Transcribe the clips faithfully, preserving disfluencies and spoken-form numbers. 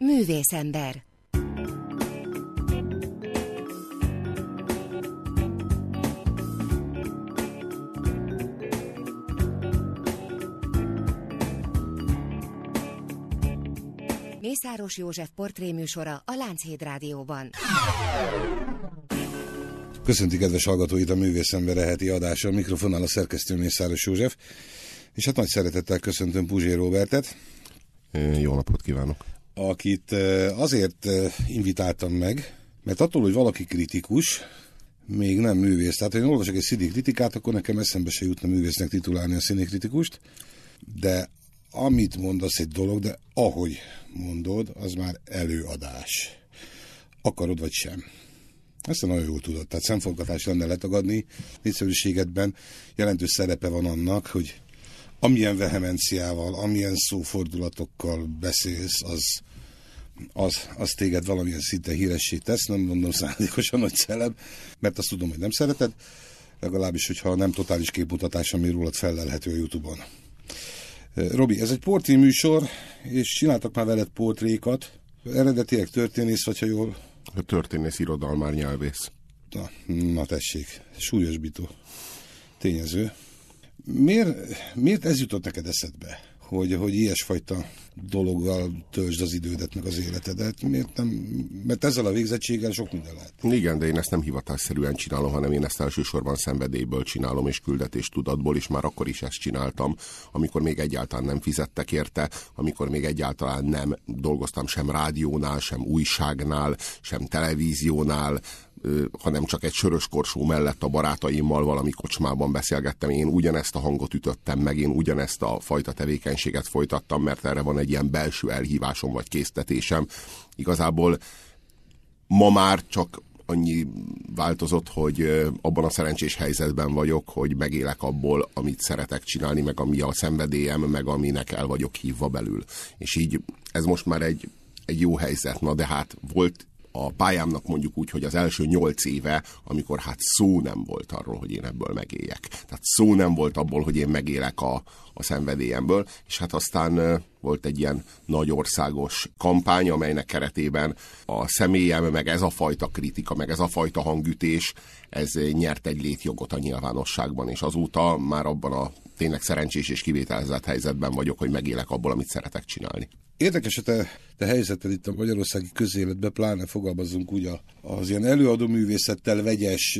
Művészember. Mészáros József portréműsora a Lánchíd Rádióban. Köszönti kedves hallgatóit a Művészember heti adása, a mikrofonnál a szerkesztő Mészáros József, és hát nagy szeretettel köszöntöm Puzsér Róbertet. Jó napot kívánok! Akit azért invitáltam meg, mert attól, hogy valaki kritikus, még nem művész. Tehát, ha én olvasok egy színi kritikát, akkor nekem eszembe se jutna művésznek titulálni a színikritikust, de amit mondasz egy dolog, de ahogy mondod, az már előadás. Akarod vagy sem. Ezt nagyon jól tudod. Tehát szemforgatást lenne letagadni. Népszerűségedben jelentős szerepe van annak, hogy amilyen vehemenciával, amilyen szófordulatokkal beszélsz, az, az, az téged valamilyen szinte híressé tesz. Nem mondom szándékosan, hogy celeb, mert azt tudom, hogy nem szereted. Legalábbis, hogyha nem totális képmutatás, ami rólad fellelhető a YouTube-on. Robi, ez egy portré műsor, és csináltak már veled portrékat. Eredetileg történész, vagy ha jól... A történész, irodalmár, nyelvész. Na, na tessék, súlyosbító tényező. Miért, miért ez jutott neked eszedbe, hogy, hogy ilyesfajta dologgal töltsd az idődet, meg az életedet? Miért nem? Mert ezzel a végzettséggel sok minden lehet. Igen, de én ezt nem hivatásszerűen csinálom, hanem én ezt elsősorban szenvedélyből csinálom, és küldetéstudatból, és már akkor is ezt csináltam, amikor még egyáltalán nem fizettek érte, amikor még egyáltalán nem dolgoztam sem rádiónál, sem újságnál, sem televíziónál, hanem csak egy sörös korsó mellett a barátaimmal valami kocsmában beszélgettem. Én ugyanezt a hangot ütöttem meg, én ugyanezt a fajta tevékenységet folytattam, mert erre van egy ilyen belső elhívásom vagy késztetésem. Igazából ma már csak annyi változott, hogy abban a szerencsés helyzetben vagyok, hogy megélek abból, amit szeretek csinálni, meg ami a szenvedélyem, meg aminek el vagyok hívva belül. És így ez most már egy, egy jó helyzet. Na de hát volt a pályámnak mondjuk úgy, hogy az első nyolc éve, amikor hát szó nem volt arról, hogy én ebből megéljek. Tehát szó nem volt abból, hogy én megélek a, a szenvedélyemből, és hát aztán volt egy ilyen nagy országos kampány, amelynek keretében a személyem, meg ez a fajta kritika, meg ez a fajta hangütés, ez nyert egy létjogot a nyilvánosságban, és azóta már abban a tényleg szerencsés és kivételezett helyzetben vagyok, hogy megélek abból, amit szeretek csinálni. Érdekes a te, te helyzeted itt a magyarországi közéletben, pláne fogalmazzunk úgy az ilyen előadó művészettel vegyes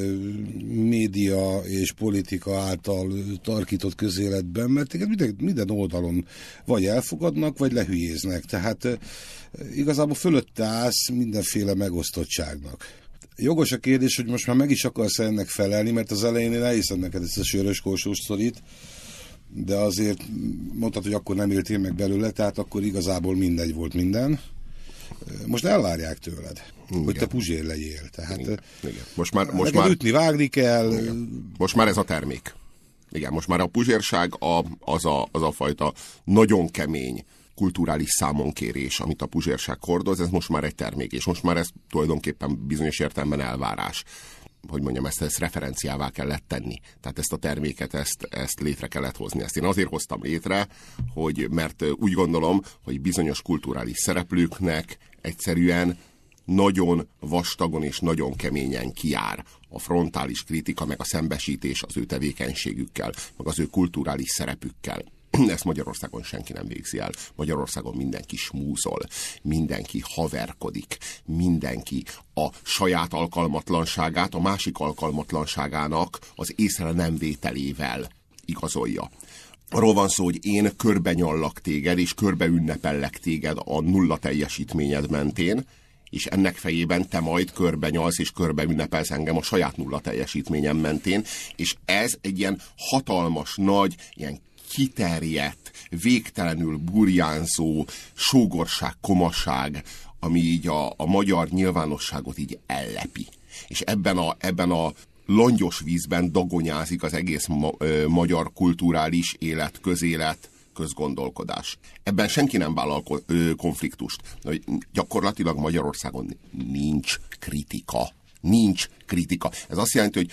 média és politika által tarkított közéletben, mert minden, minden oldalon vagy elfogadnak, vagy lehülyéznek. Tehát igazából fölötte állsz mindenféle megosztottságnak. Jogos a kérdés, hogy most már meg is akarsz ennek felelni, mert az elején én elhiszem neked ezt a sörös korsós sztorit, de azért mondtad, hogy akkor nem éltél meg belőle, tehát akkor igazából mindegy volt minden. Most elvárják tőled, igen, hogy te Puzsér legyél. Tehát igen, igen. Most már, most már ütni, vágni kell. Igen. Most már ez a termék. Igen, most már a puzsérság a, az, a, az a fajta nagyon kemény kulturális számonkérés, amit a puzsérság hordoz, ez most már egy termék, és most már ez tulajdonképpen bizonyos értelemben elvárás. Hogy mondjam, ezt, ezt referenciává kellett tenni. Tehát ezt a terméket, ezt, ezt létre kellett hozni. Ezt én azért hoztam létre, hogy, mert úgy gondolom, hogy bizonyos kulturális szereplőknek egyszerűen nagyon vastagon és nagyon keményen kijár a frontális kritika, meg a szembesítés az ő tevékenységükkel, meg az ő kulturális szerepükkel. Ezt Magyarországon senki nem végzi el. Magyarországon mindenki smúzol, mindenki haverkodik, mindenki a saját alkalmatlanságát a másik alkalmatlanságának az észre nem vételével igazolja. Arról van szó, hogy én körbenyallak téged, és körbeünnepellek téged a nulla teljesítményed mentén, és ennek fejében te majd körbenyalsz és körbeünnepelsz engem a saját nulla teljesítményem mentén, és ez egy ilyen hatalmas, nagy, ilyen kiterjedt, végtelenül burjánzó sógorság, komaság, ami így a, a magyar nyilvánosságot így ellepi. És ebben a, ebben a langyos vízben dagonyázik az egész ma, ö, magyar kulturális élet, közélet, közgondolkodás. Ebben senki nem vállal konfliktust. Gyakorlatilag Magyarországon nincs kritika. Nincs kritika. Ez azt jelenti, hogy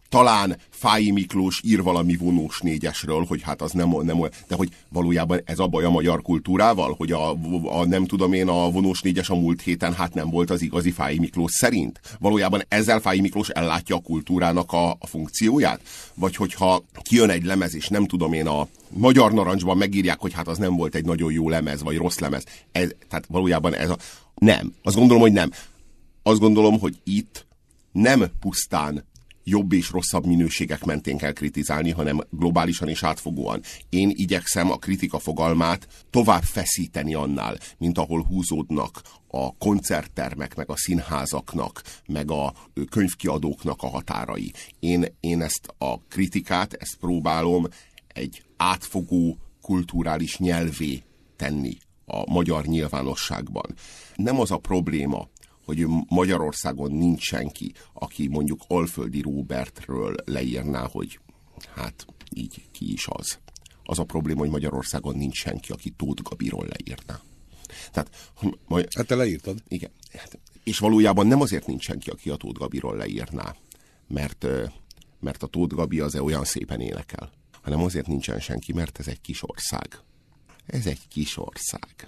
talán Fáy Miklós ír valami vonós négyesről, hogy hát az nem, nem olyan, de hogy valójában ez a baj a magyar kultúrával, hogy a, a nem tudom én, a vonós négyes a múlt héten hát nem volt az igazi Fáy Miklós szerint. Valójában ezzel Fáy Miklós ellátja a kultúrának a, a funkcióját? Vagy hogyha kijön egy lemez, és nem tudom én, a Magyar Narancsban megírják, hogy hát az nem volt egy nagyon jó lemez, vagy rossz lemez. Ez, tehát valójában ez a... Nem. Azt gondolom, hogy nem. Azt gondolom, hogy itt nem pusztán jobb és rosszabb minőségek mentén kell kritizálni, hanem globálisan és átfogóan. Én igyekszem a kritika fogalmát tovább feszíteni annál, mint ahol húzódnak a koncerttermek, meg a színházaknak, meg a könyvkiadóknak a határai. Én, én ezt a kritikát, ezt próbálom egy átfogó kulturális nyelvé tenni a magyar nyilvánosságban. Nem az a probléma, hogy Magyarországon nincs senki, aki mondjuk Alföldi Róbertről leírná, hogy hát így ki is az. Az a probléma, hogy Magyarországon nincs senki, aki Tóth Gabiról leírná. Tehát, majd, hát te leírtad. Igen. És valójában nem azért nincs senki, aki a Tóth Gabiról leírná, mert, mert a Tóth Gabi az olyan szépen énekel, hanem azért nincsen senki, mert ez egy kis ország. Ez egy kis ország.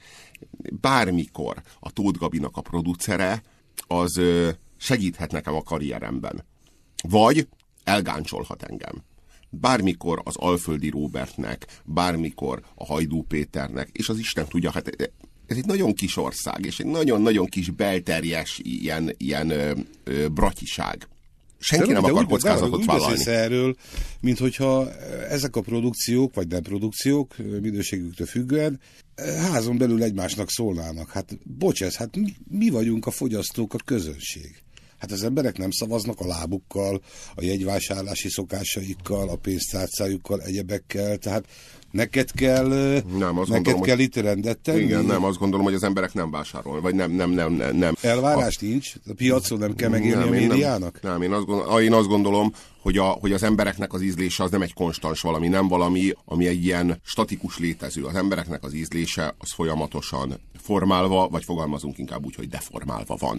Bármikor a Tóth Gabinak a producere, az segíthet nekem a karrieremben. Vagy elgáncsolhat engem. Bármikor az Alföldi Róbertnek, bármikor a Hajdú Péternek, és az Isten tudja, hát ez egy nagyon kis ország, és egy nagyon-nagyon kis belterjes ilyen, ilyen ö, ö, bratyiság. Senki nem akar kockázatot vállalni. Úgy beszélsz erről, mint hogyha ezek a produkciók, vagy nem produkciók, minőségüktől függően, házon belül egymásnak szólnának. Hát bocsász, hát mi, mi vagyunk a fogyasztók, a közönség. Hát az emberek nem szavaznak a lábukkal, a jegyvásárlási szokásaikkal, a pénztárcájukkal, egyebekkel, tehát neked kell, nem, neked gondolom, kell itt rendet tenni. Igen, nem, azt gondolom, hogy az emberek nem vásárolnak, vagy nem, nem, nem, nem. nem. Elvárás a, nincs? A piacon nem kell megírni nem, a médiának? Nem, nem, én, azt gondolom, én azt gondolom, hogy, a, hogy az embereknek az ízlése az nem egy konstans valami, nem valami, ami egy ilyen statikus létező. Az embereknek az ízlése az folyamatosan formálva, vagy fogalmazunk inkább úgy, hogy deformálva van.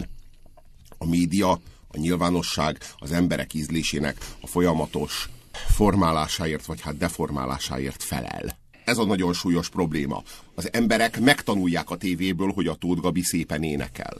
A média, a nyilvánosság az emberek ízlésének a folyamatos formálásáért, vagy hát deformálásáért felel. Ez a nagyon súlyos probléma. Az emberek megtanulják a tévéből, hogy a Tóth Gabi szépen énekel.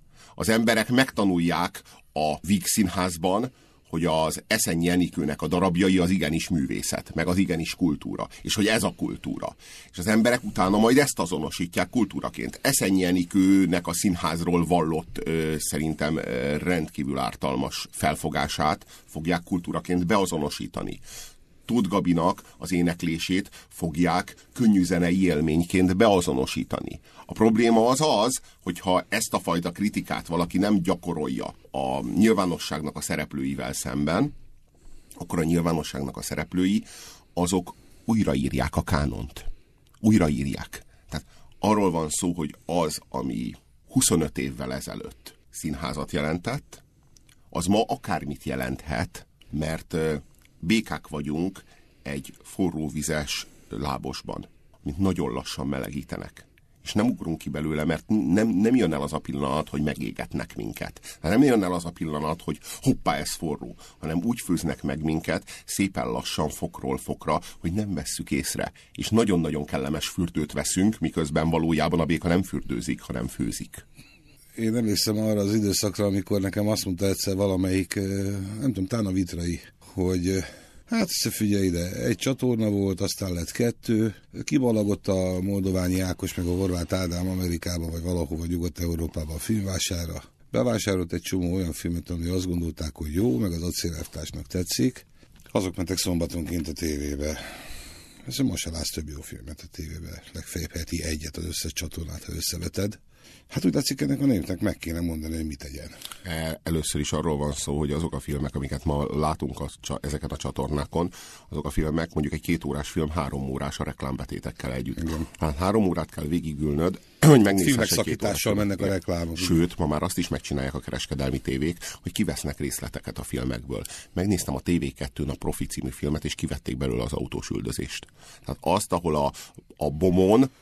Az emberek megtanulják a Víg Színházban, hogy az Eszenyi Enikőnek a darabjai az igenis művészet, meg az igenis kultúra, és hogy ez a kultúra. És az emberek utána majd ezt azonosítják kultúraként. Eszenyi Enikőnek a színházról vallott ö, szerintem ö, rendkívül ártalmas felfogását fogják kultúraként beazonosítani. Tóth Gabinak az éneklését fogják könnyűzenei élményként beazonosítani. A probléma az az, hogyha ezt a fajta kritikát valaki nem gyakorolja a nyilvánosságnak a szereplőivel szemben, akkor a nyilvánosságnak a szereplői azok újraírják a kánont. Újraírják. Tehát arról van szó, hogy az, ami huszonöt évvel ezelőtt színházat jelentett, az ma akármit jelenthet, mert békák vagyunk egy forróvizes lábosban, mint nagyon lassan melegítenek. És nem ugrunk ki belőle, mert nem, nem jön el az a pillanat, hogy megégetnek minket. Nem jön el az a pillanat, hogy hoppá, ez forró, hanem úgy főznek meg minket, szépen lassan, fokról fokra, hogy nem vesszük észre. És nagyon-nagyon kellemes fürdőt veszünk, miközben valójában a béka nem fürdőzik, hanem főzik. Én emlékszem arra az időszakra, amikor nekem azt mondta egyszer valamelyik, nem tudom, talán a Vitrai, hogy hát figyelj ide, egy csatorna volt, aztán lett kettő, kibalagott a Moldoványi Ákos meg a Horváth Ádám Amerikába, vagy valahova Nyugat-Európába a filmvására. Bevásárolt egy csomó olyan filmet, ami azt gondolták, hogy jó, meg az acélelvtársnak tetszik. Azok mentek szombatonként a tévébe. Ez ma se látsz több jó filmet a tévébe. Legfeljebb heti egyet az összes csatornát, ha összeveted. Hát úgy látszik, ennek a népnek meg kéne mondani, hogy mit tegyen. Először is arról van szó, hogy azok a filmek, amiket ma látunk a, ezeket a csatornákon, azok a filmek, mondjuk egy két órás film, három órás a reklámbetétekkel együtt. Igen. Hát három órát kell végigülnöd, hogy megnézhess egy két órás. Mennek a reklámok. Sőt, ma már azt is megcsinálják a kereskedelmi tévék, hogy kivesznek részleteket a filmekből. Megnéztem a té vé kettőn a Profi című filmet, és kivették belőle az autós üldözést. Tehát azt, ahol a, a bomon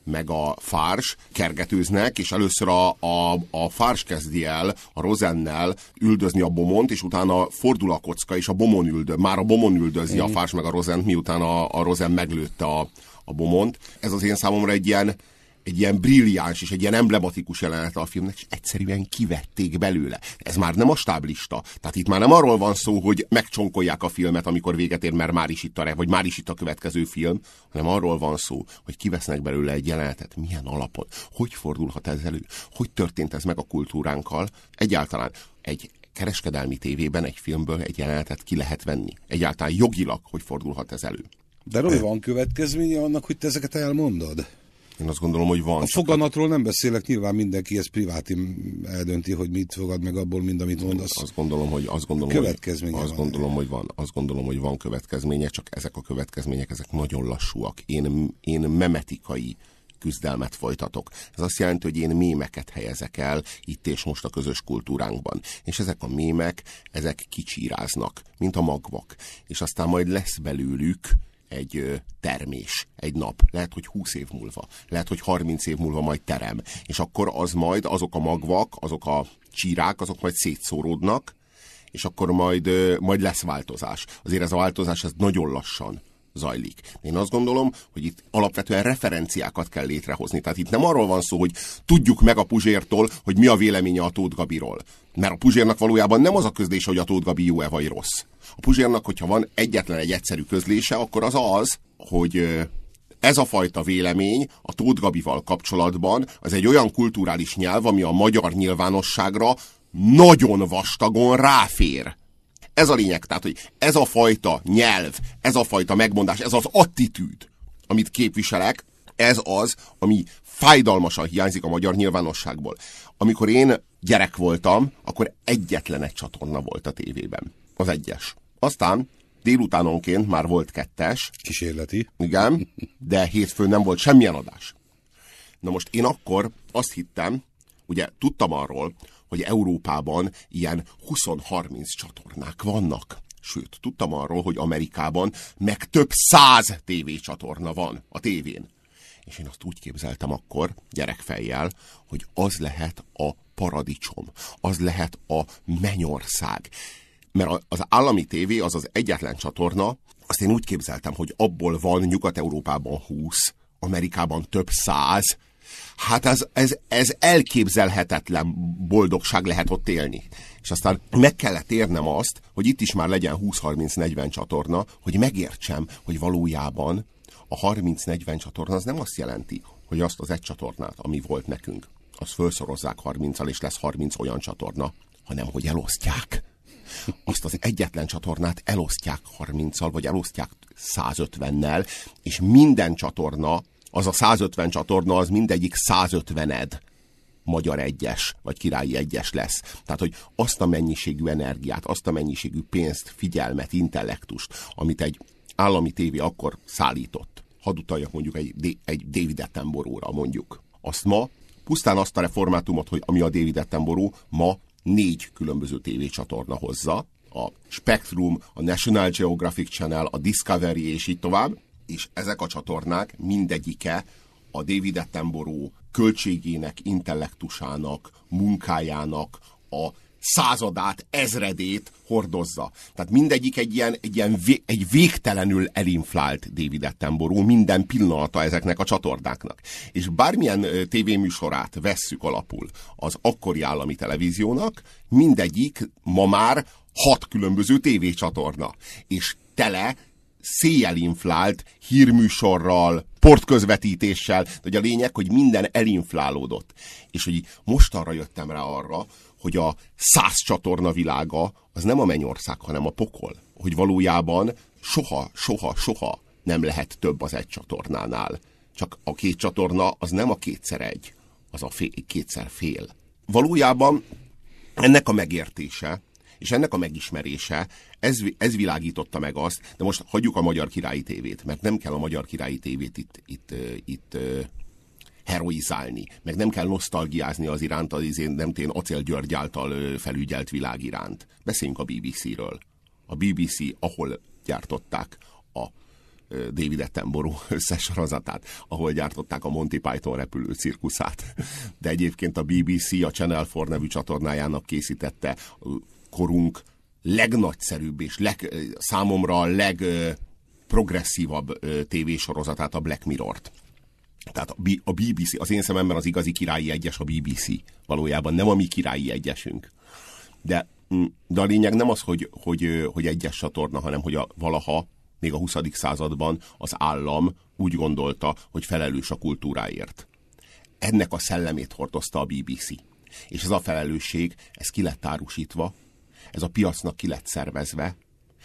meg a fárs kergetőznek, és először a, a, a fárs kezdi el a Rosennel üldözni a bomont, és utána fordul a kocka, és a bomon üldöz. Már a bomon üldözi mm. a fárs meg a Rosennt, miután a, a Rosenn meglőtte a, a bomont. Ez az én számomra egy ilyen egy ilyen brilliáns és egy ilyen emblematikus jelenete a filmnek, és egyszerűen kivették belőle. Ez már nem a stáblista. Tehát itt már nem arról van szó, hogy megcsonkolják a filmet, amikor véget ér, mert már is itt a, vagy már is itt a következő film, hanem arról van szó, hogy kivesznek belőle egy jelenetet. Milyen alapon? Hogy fordulhat ez elő? Hogy történt ez meg a kultúránkkal? Egyáltalán egy kereskedelmi tévében egy filmből egy jelenetet ki lehet venni. Egyáltalán jogilag, hogy fordulhat ez elő. De Robi, van következménye annak, hogy te ezeket elmondod? Én azt gondolom, hogy van. A foganatról nem beszélek, nyilván mindenki ezt priváti eldönti, hogy mit fogad meg abból, mind amit mondasz. Azt gondolom, hogy azt gondolom, következménye hogy, azt van. gondolom, hogy van. Azt gondolom, hogy van következménye, csak ezek a következmények, ezek nagyon lassúak. Én, én memetikai küzdelmet folytatok. Ez azt jelenti, hogy én mémeket helyezek el itt és most a közös kultúránkban. És ezek a mémek, ezek kicsíráznak, mint a magvak. És aztán majd lesz belőlük egy termés, egy nap. Lehet, hogy húsz év múlva. Lehet, hogy harminc év múlva majd terem. És akkor az majd, azok a magvak, azok a csírák, azok majd szétszóródnak, és akkor majd, majd lesz változás. Azért ez a változás, ez nagyon lassan zajlik. Én azt gondolom, hogy itt alapvetően referenciákat kell létrehozni. Tehát itt nem arról van szó, hogy tudjuk meg a Puzsértól, hogy mi a véleménye a Tóth Gabiról. Mert a Puzsérnak valójában nem az a közlése, hogy a Tóth Gabi jó-e vagy rossz. A Puzsérnak, hogyha van egyetlen egy egyszerű közlése, akkor az az, hogy ez a fajta vélemény a Tóth Gabival kapcsolatban az egy olyan kulturális nyelv, ami a magyar nyilvánosságra nagyon vastagon ráfér. Ez a lényeg, tehát, hogy ez a fajta nyelv, ez a fajta megmondás, ez az attitűd, amit képviselek, ez az, ami fájdalmasan hiányzik a magyar nyilvánosságból. Amikor én gyerek voltam, akkor egyetlen egy csatorna volt a tévében. Az egyes. Aztán délutánonként már volt kettes. Kísérleti. Igen, de hétfőn nem volt semmilyen adás. Na most én akkor azt hittem, ugye tudtam arról, hogy Európában ilyen húsz-harminc csatornák vannak. Sőt, tudtam arról, hogy Amerikában meg több száz tévécsatorna van a tévén. És én azt úgy képzeltem akkor, gyerekfejjel, hogy az lehet a paradicsom, az lehet a mennyország. Mert az állami tévé az az egyetlen csatorna, azt én úgy képzeltem, hogy abból van Nyugat-Európában húsz, Amerikában több száz. Hát ez, ez, ez elképzelhetetlen boldogság lehet ott élni. És aztán meg kellett érnem azt, hogy itt is már legyen húsz-harminc-negyven csatorna, hogy megértsem, hogy valójában a harminc-negyven csatorna az nem azt jelenti, hogy azt az egy csatornát, ami volt nekünk, azt felszorozzák harminccal, és lesz harminc olyan csatorna, hanem hogy elosztják. Azt az egyetlen csatornát elosztják harminccal, vagy elosztják százötvennel, és minden csatorna, az a százötven csatorna, az mindegyik százötvened magyar egyes, vagy királyi egyes lesz. Tehát, hogy azt a mennyiségű energiát, azt a mennyiségű pénzt, figyelmet, intellektust, amit egy állami tévé akkor szállított, hadd utaljak mondjuk egy, egy David Attenborough-ra mondjuk, azt ma, pusztán azt a formátumot, hogy ami a David Attenborough, ma négy különböző tévécsatorna hozza, a Spectrum, a National Geographic Channel, a Discovery és így tovább, és ezek a csatornák mindegyike a David Attenborough költségének, intellektusának, munkájának a századát, ezredét hordozza. Tehát mindegyik egy ilyen, egy ilyen vé, egy végtelenül elinflált David Attenborough, minden pillanata ezeknek a csatornáknak. És bármilyen tévéműsorát vesszük alapul az akkori állami televíziónak, mindegyik ma már hat különböző tévécsatorna. És tele széjjelinflált hírműsorral, sportközvetítéssel, de hogy a lényeg, hogy minden elinflálódott. És hogy most arra jöttem rá arra, hogy a száz csatorna világa az nem a mennyország, hanem a pokol. Hogy valójában soha, soha, soha nem lehet több az egy csatornánál. Csak a két csatorna az nem a kétszer egy, az a fél, kétszer fél. Valójában ennek a megértése és ennek a megismerése, ez, ez világította meg azt, de most hagyjuk a Magyar Királyi Tévét, mert nem kell a Magyar Királyi Tévét itt, itt, itt heroizálni, meg nem kell nosztalgiázni az iránt, az én nem tén Acél György által felügyelt világ iránt. Beszéljünk a bé bé cé-ről. A bé bé cé, ahol gyártották a David Attenborough összes sorozatát, ahol gyártották a Monty Python repülő cirkuszát. De egyébként a bé bé cé a Channel négy nevű csatornájának készítette korunk legnagyszerűbb és leg, számomra a legprogresszívabb tévésorozatát, a Black Mirrort. Tehát a, B- a bé bé cé, az én szememben az igazi királyi egyes a bé bé cé. Valójában nem a mi királyi egyesünk. De, de a lényeg nem az, hogy, hogy, hogy egyes csatorna, hanem hogy a, valaha, még a huszadik században az állam úgy gondolta, hogy felelős a kultúráért. Ennek a szellemét hordozta a bé bé cé. És ez a felelősség, ez ki lett árusítva, ez a piacnak ki lett szervezve,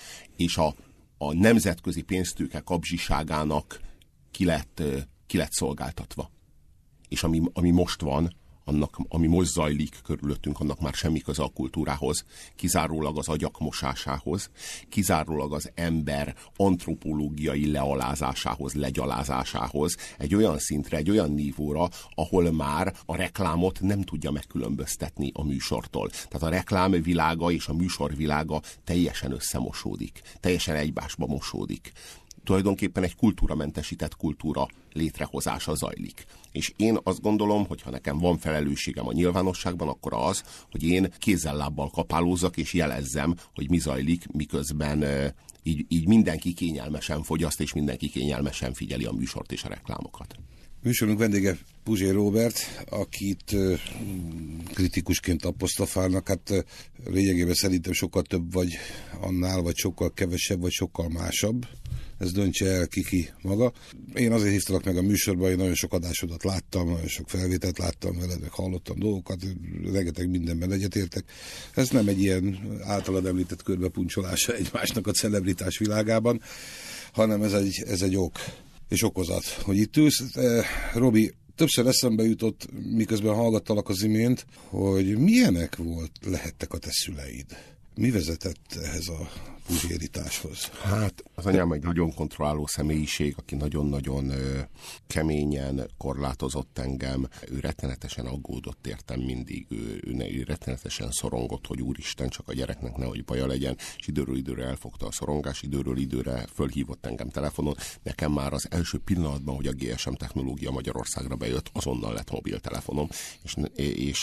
és a, a nemzetközi pénztőke kapzsiságának ki lett, ki lett szolgáltatva. És ami, ami most van, annak, ami most zajlik körülöttünk, annak már semmi köze a kultúrához, kizárólag az agyak mosásához, kizárólag az ember antropológiai lealázásához, legyalázásához, egy olyan szintre, egy olyan nívóra, ahol már a reklámot nem tudja megkülönböztetni a műsortól. Tehát a reklám világa és a műsor világa teljesen összemosódik, teljesen egymásba mosódik. Tulajdonképpen egy kultúramentesített kultúra létrehozása zajlik. És én azt gondolom, hogy ha nekem van felelősségem a nyilvánosságban, akkor az, hogy én kézzel-lábbal kapálózzak és jelezzem, hogy mi zajlik, miközben e, így, így mindenki kényelmesen fogyaszt, és mindenki kényelmesen figyeli a műsort és a reklámokat. Műsorunk vendége Puzsér Róbert, akit uh, kritikusként apostrofálnak, hát uh, lényegében szerintem sokkal több vagy annál, vagy sokkal kevesebb, vagy sokkal másabb. Ez döntse el Kiki maga. Én azért hívtalak meg a műsorban, én nagyon sok adásodat láttam, nagyon sok felvételt láttam veled, meg hallottam dolgokat, rengeteg mindenben egyetértek. Ez nem egy ilyen általad említett körbepuncsolása egymásnak a celebritás világában, hanem ez egy, ez egy ok és okozat, hogy itt ülsz. Robi, többször eszembe jutott, miközben hallgattalak az imént, hogy milyenek volt, lehettek a te szüleid. Mi vezetett ehhez a puzséritáshoz? Hát az anyám egy nagyon kontrolláló személyiség, aki nagyon-nagyon ö, keményen korlátozott engem. Ő rettenetesen aggódott értem mindig, ő, ő, ő rettenetesen szorongott, hogy úristen, csak a gyereknek nehogy baja legyen, és időről időre elfogta a szorongás, időről időre fölhívott engem telefonon. Nekem már az első pillanatban, hogy a gé es em technológia Magyarországra bejött, azonnal lett mobiltelefonom, és, és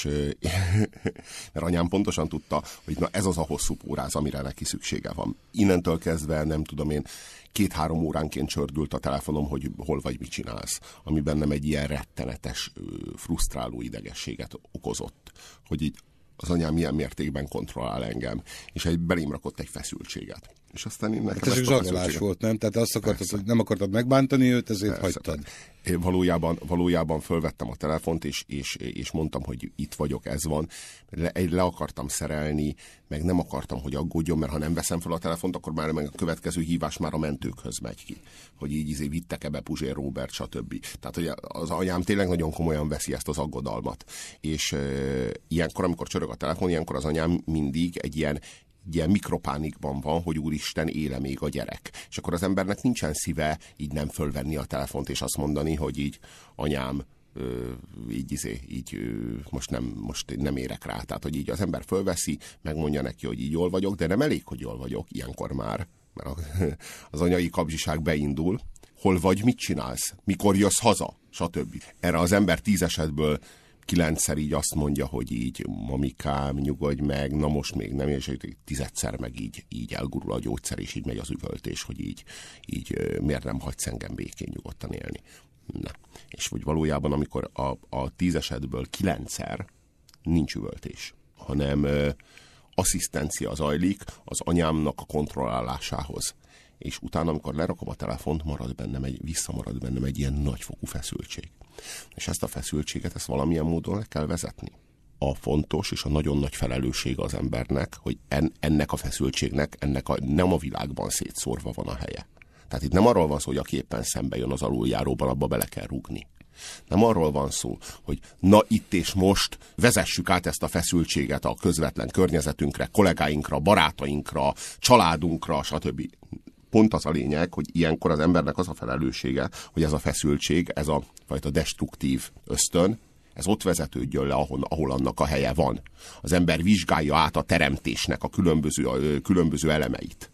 mert anyám pontosan tudta, hogy na ez az a hosszú póráz, amire neki szüksége van. Innentől kezdve, nem tudom én, két-három óránként csördült a telefonom, hogy hol vagy, mit csinálsz, ami bennem egy ilyen rettenetes, frusztráló idegességet okozott, hogy így az anyám milyen mértékben kontrollál engem, és egy belém rakott egy feszültséget. És aztán én nekem hát ez zsarolás volt, nem? Tehát azt akartad, hogy nem akartad megbántani őt, ezért persze hagytad. Én valójában, valójában fölvettem a telefont, és, és, és mondtam, hogy itt vagyok, ez van. Le, le akartam szerelni, meg nem akartam, hogy aggódjon, mert ha nem veszem fel a telefont, akkor már meg a következő hívás már a mentőkhöz megy ki. Hogy így izé vittek-e be Puzsér Róbert, stb. Tehát, hogy az anyám tényleg nagyon komolyan veszi ezt az aggodalmat. És e, ilyenkor, amikor csörög a telefon, ilyenkor az anyám mindig egy ilyen ilyen mikropánikban van, hogy úristen, éle még a gyerek. És akkor az embernek nincsen szíve így nem fölvenni a telefont, és azt mondani, hogy így anyám, ö, így, izé, így ö, most, nem, most nem érek rá. Tehát, hogy így az ember fölveszi, megmondja neki, hogy így jól vagyok, de nem elég, hogy jól vagyok, ilyenkor már, mert az anyai kapzsiság beindul. Hol vagy, mit csinálsz? Mikor jössz haza? Stb. Erre az ember tíz esetből kilencszer így azt mondja, hogy így mamikám, nyugodj meg, na most még nem, és tizedszer meg így, így elgurul a gyógyszer, és így megy az üvöltés, hogy így, így miért nem hagysz engem békén nyugodtan élni. Na. És hogy valójában, amikor a, a tíz esetből kilencszer nincs üvöltés, hanem ö, asszisztencia zajlik az anyámnak a kontrollálásához. És utána, amikor lerakom a telefont, marad bennem egy, visszamarad bennem egy ilyen nagyfokú feszültség. És ezt a feszültséget, ezt valamilyen módon le kell vezetni. A fontos és a nagyon nagy felelősség az embernek, hogy en, ennek a feszültségnek, ennek a, nem a világban szétszórva van a helye. Tehát itt nem arról van szó, hogy aki éppen szembe jön az aluljáróban, abba bele kell rúgni. Nem arról van szó, hogy na itt és most vezessük át ezt a feszültséget a közvetlen környezetünkre, kollégáinkra, barátainkra, családunkra, stb. Pont az a lényeg, hogy ilyenkor az embernek az a felelőssége, hogy ez a feszültség, ez a fajta destruktív ösztön, ez ott vezetődjön le, ahol, ahol annak a helye van. Az ember vizsgálja át a teremtésnek a különböző, a különböző elemeit.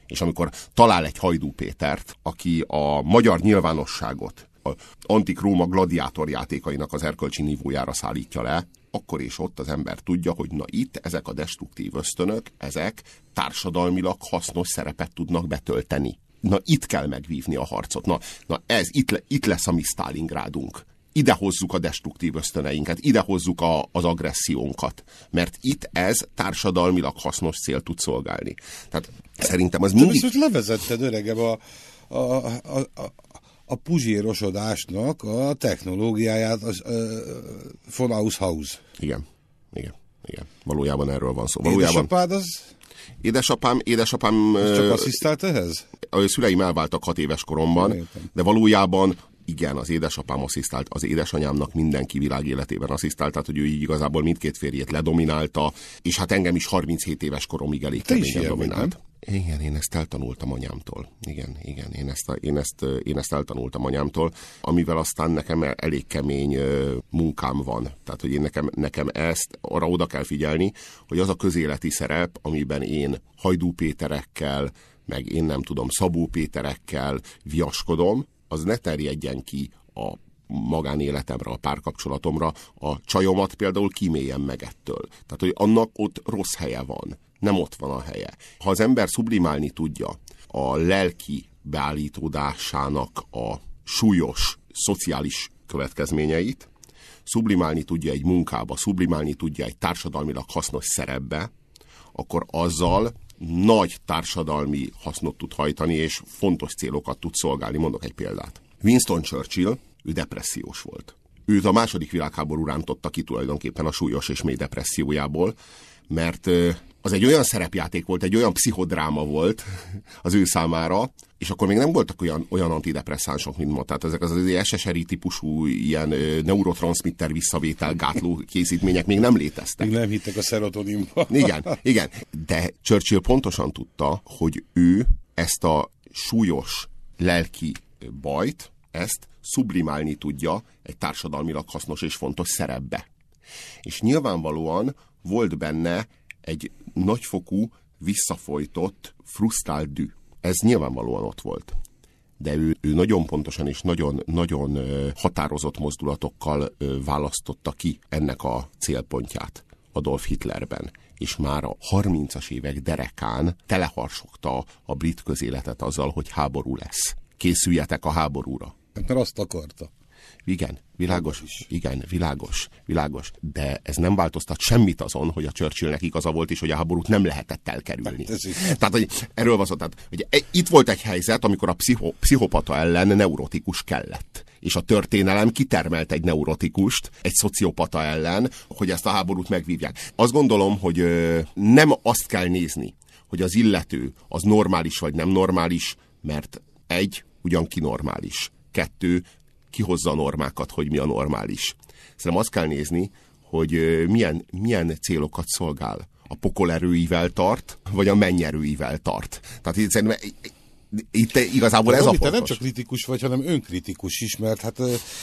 És amikor talál egy Hajdú Pétert, aki a magyar nyilvánosságot a Antik Róma gladiátor játékainak az erkölcsi nívójára szállítja le, akkor és ott az ember tudja, hogy na itt ezek a destruktív ösztönök, ezek társadalmilag hasznos szerepet tudnak betölteni. Na itt kell megvívni a harcot. Na, na ez, itt, le, itt lesz a mi Sztálingrádunk. Ide hozzuk a destruktív ösztöneinket, ide hozzuk a, az agressziónkat. Mert itt ez társadalmilag hasznos cél tud szolgálni. Tehát szerintem az mindig... De levezetted, öregem, a, a, a, a, a puzsérosodásnak a technológiáját, az uh, von Aushaus. Igen, igen, igen. Valójában erről van szó. Valójában... Édesapád az... Édesapám, édesapám... Csak asszisztált ehhez? A szüleim elváltak hat éves koromban, de valójában igen, az édesapám asszisztált, az édesanyámnak mindenki világ életében asszisztált, tehát hogy ő így igazából mindkét férjét ledominálta, és hát engem is harminchét éves koromig elég keményen dominált. Igen, én ezt eltanultam anyámtól. Igen, igen, én ezt, én, ezt, én ezt eltanultam anyámtól, amivel aztán nekem elég kemény munkám van. Tehát, hogy én nekem, nekem ezt, arra oda kell figyelni, hogy az a közéleti szerep, amiben én Hajdú Péterekkel, meg én nem tudom, Szabó Péterekkel viaskodom, az ne terjedjen ki a magánéletemre, a párkapcsolatomra, a csajomat például kíméljen meg ettől. Tehát, hogy annak ott rossz helye van. Nem ott van a helye. Ha az ember szublimálni tudja a lelki beállítódásának a súlyos szociális következményeit, szublimálni tudja egy munkába, szublimálni tudja egy társadalmilag hasznos szerepbe, akkor azzal nagy társadalmi hasznot tud hajtani, és fontos célokat tud szolgálni. Mondok egy példát. Winston Churchill, ő depressziós volt. Őt a második világháború rántotta ki tulajdonképpen a súlyos és mély depressziójából, mert az egy olyan szerepjáték volt, egy olyan pszichodráma volt az ő számára, és akkor még nem voltak olyan, olyan antidepresszánsok, mint ma. Tehát ezek az, az es es er i típusú ilyen neurotranszmitter visszavétel gátló készítmények még nem léteztek. Még nem hittek a szerotoninba. Igen, igen. De Churchill pontosan tudta, hogy ő ezt a súlyos lelki bajt, ezt szublimálni tudja egy társadalmilag hasznos és fontos szerepbe. És nyilvánvalóan volt benne egy nagyfokú, visszafolytott, frusztrált dű. Ez nyilvánvalóan ott volt. De ő, ő nagyon pontosan és nagyon, nagyon határozott mozdulatokkal választotta ki ennek a célpontját Adolf Hitlerben. És már a harmincas évek derekán teleharsogta a brit közéletet azzal, hogy háború lesz. Készüljetek a háborúra. Mert azt akarta. Igen, világos, igen, világos, világos, de ez nem változtat semmit azon, hogy a Churchillnek igaza volt, és hogy a háborút nem lehetett elkerülni. Tehát, hogy erről van szó, tehát, hogy itt volt egy helyzet, amikor a pszicho, pszichopata ellen neurotikus kellett. És a történelem kitermelt egy neurotikust, egy szociopata ellen, hogy ezt a háborút megvívják. Azt gondolom, hogy ö, nem azt kell nézni, hogy az illető az normális vagy nem normális, mert egy, ugyan ki normális. Kettő, kihozza a normákat, hogy mi a normális. Szerintem azt kell nézni, hogy milyen, milyen célokat szolgál. A pokol erőivel tart, vagy a mennyerőivel tart. Tehát itt szerintem itt igazából ez Robi, a fontos. Te nem csak kritikus vagy, hanem önkritikus is, mert hát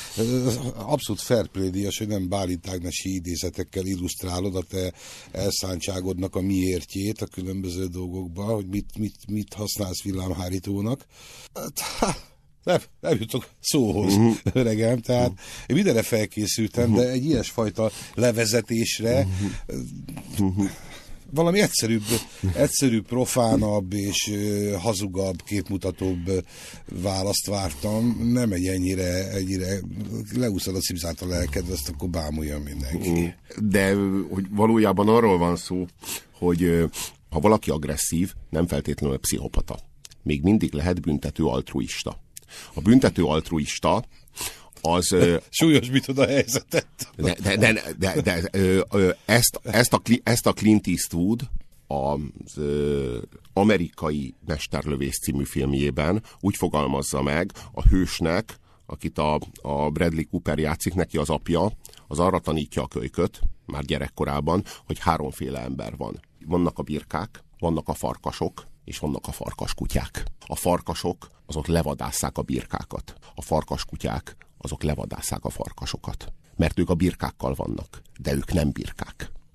abszolút fair play-díjas, hogy nem Bálint Ágnesi idézetekkel illusztrálod a te elszántságodnak a miértjét a különböző dolgokban, hogy mit, mit, mit használsz villámhárítónak. Hát, Nem, nem jutok szóhoz, uh-huh. öregem, tehát uh-huh. én mindenre felkészültem, uh-huh. de egy ilyesfajta levezetésre uh-huh. valami egyszerűbb, egyszerűbb, profánabb és uh, hazugabb, képmutatóbb választ vártam. Nem egy ennyire, ennyire leúszod a cipzát a lelked, azt akkor bámuljon mindenki. Uh-huh. De hogy valójában arról van szó, hogy ha valaki agresszív, nem feltétlenül pszichopata. Még mindig lehet büntető altruista. A büntető altruista az... Súlyosbítod a helyzetet. De, de, de, de, de ezt, ezt, a, ezt a Clint Eastwood az Amerikai Mesterlövész című filmjében úgy fogalmazza meg a hősnek, akit a, a Bradley Cooper játszik, neki az apja, az arra tanítja a kölyköt, már gyerekkorában, hogy háromféle ember van. Vannak a birkák, vannak a farkasok, és vannak a farkaskutyák. A farkasok azok levadásszák a birkákat. A farkaskutyák azok levadásszák a farkasokat. Mert ők a birkákkal vannak, de ők nem birkák.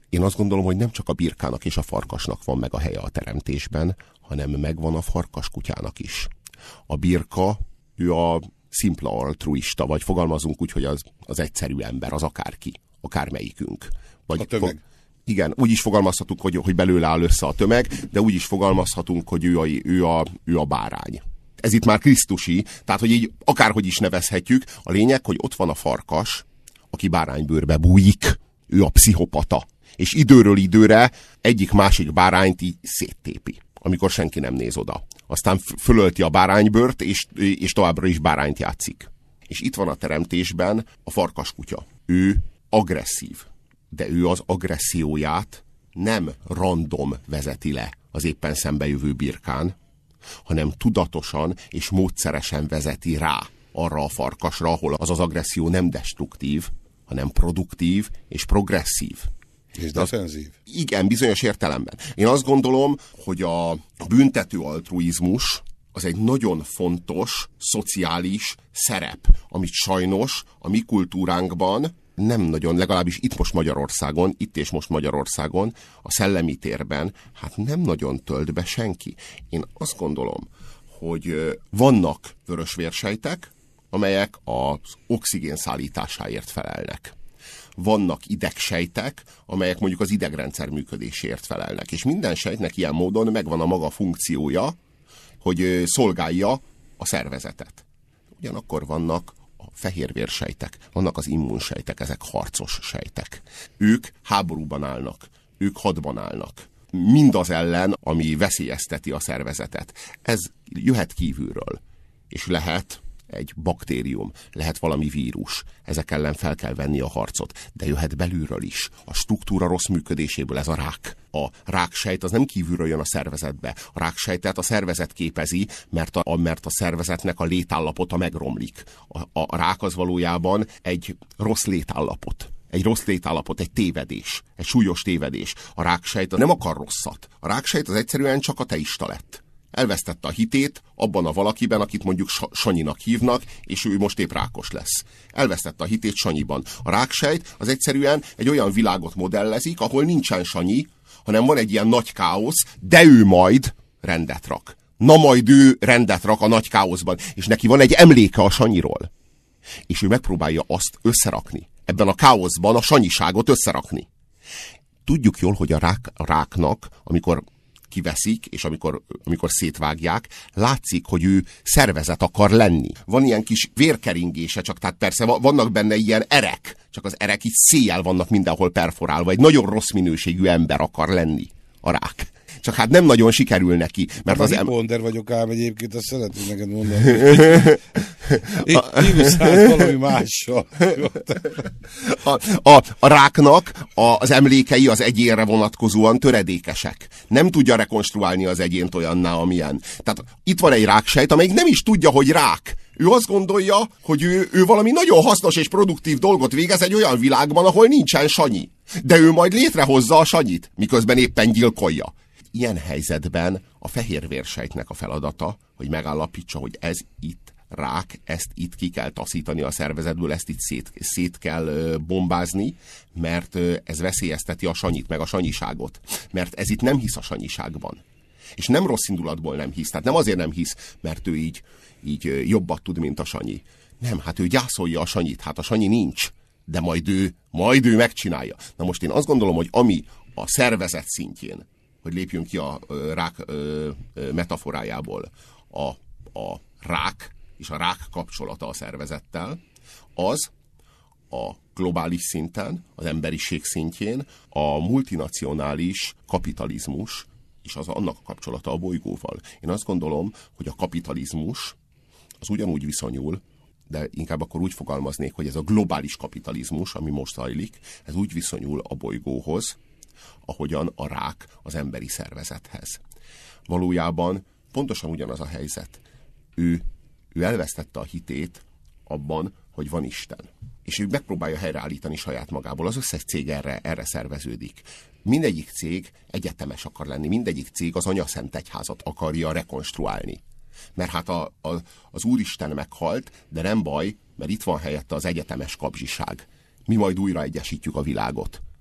Én azt gondolom, hogy nem csak a birkának és a farkasnak van meg a helye a teremtésben, hanem megvan a farkaskutyának is. A birka, ő a szimpla altruista, vagy fogalmazunk úgy, hogy az, az egyszerű ember, az akárki, akármelyikünk. Vagy a tömeg. Fog, igen, úgy is fogalmazhatunk, hogy, hogy belőle áll össze a tömeg, de úgy is fogalmazhatunk, hogy ő a, ő a, ő a bárány. Ez itt már krisztusi, tehát hogy így akárhogy is nevezhetjük, a lényeg, hogy ott van a farkas, aki báránybőrbe bújik, ő a pszichopata. És időről időre egyik-másik bárányt így széttépi, amikor senki nem néz oda. Aztán fölölti a báránybőrt, és, és továbbra is bárányt játszik. És itt van a teremtésben a farkaskutya. Ő agresszív, de ő az agresszióját nem random vezeti le az éppen szembejövő birkán, hanem tudatosan és módszeresen vezeti rá arra a farkasra, ahol az az agresszió nem destruktív, hanem produktív és progresszív. És defenzív. Az, igen, bizonyos értelemben. Én azt gondolom, hogy a büntető altruizmus az egy nagyon fontos, szociális szerep, amit sajnos a mi kultúránkban nem nagyon, legalábbis itt most Magyarországon, itt és most Magyarországon, a szellemi térben, hát nem nagyon tölt be senki. Én azt gondolom, hogy vannak vörösvérsejtek, amelyek az oxigén szállításáért felelnek. Vannak idegsejtek, amelyek mondjuk az idegrendszer működéséért felelnek. És minden sejtnek ilyen módon megvan a maga funkciója, hogy szolgálja a szervezetet. Ugyanakkor vannak a fehérvérsejtek, vannak az immunsejtek, ezek harcos sejtek. Ők háborúban állnak, ők hadban állnak. Mindaz ellen, ami veszélyezteti a szervezetet. Ez jöhet kívülről, és lehet egy baktérium, lehet valami vírus. Ezek ellen fel kell venni a harcot, de jöhet belülről is. A struktúra rossz működéséből, ez a rák. A ráksejt az nem kívülről jön a szervezetbe. A ráksejtet a szervezet képezi, mert a, mert a szervezetnek a létállapota megromlik. A, a rák az valójában egy rossz létállapot. Egy rossz létállapot, egy tévedés, egy súlyos tévedés. A ráksejt nem akar rosszat. A ráksejt az egyszerűen csak ateista lett. Elvesztette a hitét abban a valakiben, akit mondjuk Sanyinak hívnak, és ő most épp rákos lesz. Elvesztette a hitét Sanyiban. A ráksejt az egyszerűen egy olyan világot modellezik, ahol nincsen Sanyi, hanem van egy ilyen nagy káosz, de ő majd rendet rak. Na majd ő rendet rak a nagy káoszban, és neki van egy emléke a Sanyiról. És ő megpróbálja azt összerakni. Ebben a káoszban a sanyiságot összerakni. Tudjuk jól, hogy a, rák, a ráknak, amikor kiveszik, és amikor, amikor szétvágják, látszik, hogy ő szervezet akar lenni. Van ilyen kis vérkeringése, csak tehát persze vannak benne ilyen erek, csak az erek így széjjel vannak mindenhol perforálva. Egy nagyon rossz minőségű ember akar lenni a rák. Csak hát nem nagyon sikerül neki. Mert az em... hiponder vagyok ám egyébként, azt szeretném neked mondani. Illusztrált valami mással. A, a, a ráknak a, az emlékei az egyénre vonatkozóan töredékesek. Nem tudja rekonstruálni az egyént olyanná, amilyen. Tehát itt van egy ráksejt, amelyik nem is tudja, hogy rák. Ő azt gondolja, hogy ő, ő valami nagyon hasznos és produktív dolgot végez egy olyan világban, ahol nincsen Sanyi. De ő majd létrehozza a Sanyit, miközben éppen gyilkolja. Ilyen helyzetben a fehérvérsejtnek a feladata, hogy megállapítsa, hogy ez itt rák, ezt itt ki kell taszítani a szervezetből, ezt itt szét, szét kell bombázni, mert ez veszélyezteti a Sanyit, meg a sanyiságot. Mert ez itt nem hisz a sanyiságban. És nem rossz indulatból nem hisz. Tehát nem azért nem hisz, mert ő így, így jobbat tud, mint a Sanyi. Nem, hát ő gyászolja a Sanyit. Hát a Sanyi nincs, de majd ő, majd ő megcsinálja. Na most én azt gondolom, hogy ami a szervezet szintjén, hogy lépjünk ki a ö, rák ö, ö, metaforájából, a, a rák és a rák kapcsolata a szervezettel, az a globális szinten, az emberiség szintjén a multinacionális kapitalizmus és az annak a kapcsolata a bolygóval. Én azt gondolom, hogy a kapitalizmus az ugyanúgy viszonyul, de inkább akkor úgy fogalmaznék, hogy ez a globális kapitalizmus, ami most zajlik, ez úgy viszonyul a bolygóhoz, ahogyan a rák az emberi szervezethez. Valójában pontosan ugyanaz a helyzet. Ő, ő elvesztette a hitét abban, hogy van Isten. És ő megpróbálja helyreállítani saját magából. Az összes cég erre, erre szerveződik. Mindegyik cég egyetemes akar lenni, mindegyik cég az anyaszent egyházat akarja rekonstruálni. Mert hát a, a, az Úristen meghalt, de nem baj, mert itt van helyette az egyetemes kapzsiság. Mi majd újra egyesítjük a világot.